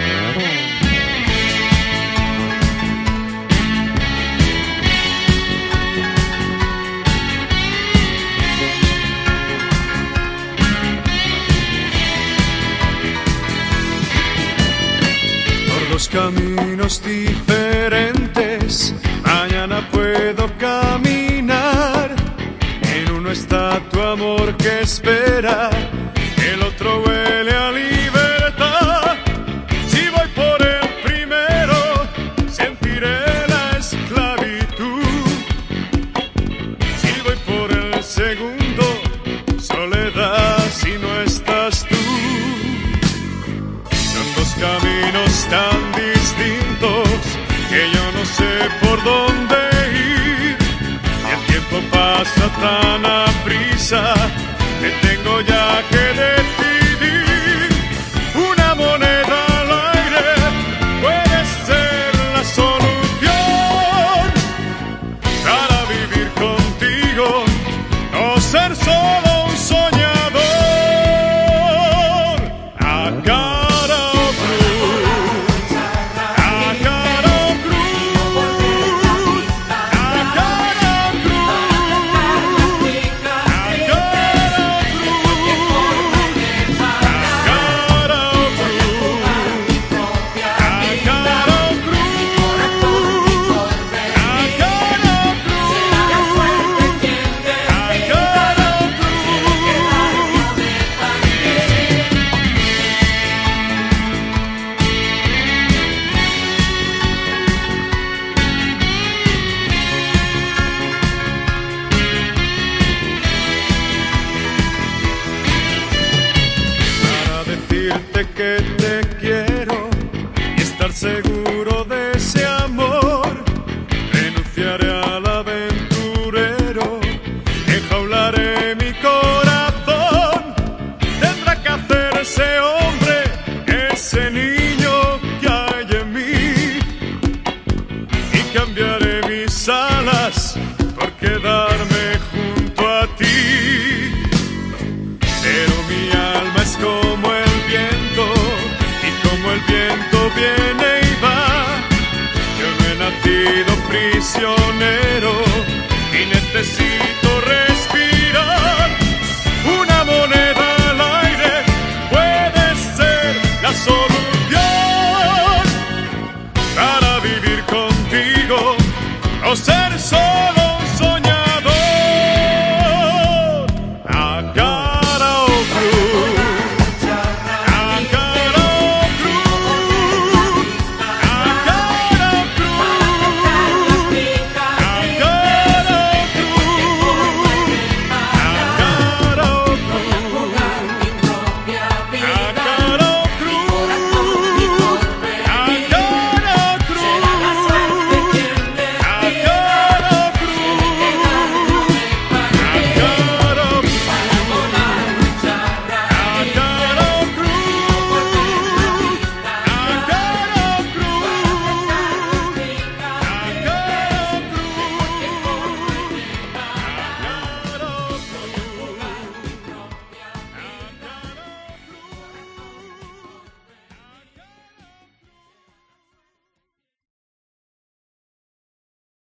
Caminos diferentes, mañana puedo caminar. En uno está tu amor que espera, el otro huele a libertad. Si voy por el primero, sentiré la esclavitud. Si voy por el segundo, soledad si no estás tú. Tantos caminos tan distintos que yo no sé por dónde ir. Y el tiempo pasa tan aprisa, me tengo ya que decidir. Una moneda al aire puede ser la solución para vivir contigo, no ser solo un soñador. Acá que te quiero y estar seguro de ese amor, renunciaré al aventurero, enjaularé mi corazón. Tendrá que hacerse hombre ese niño que hay en mí, y cambiaré mis alas por quedarme junto a ti. Pero mi alma es como el viento, y como el viento viene y va. Yo no he nacido prisionero y necesito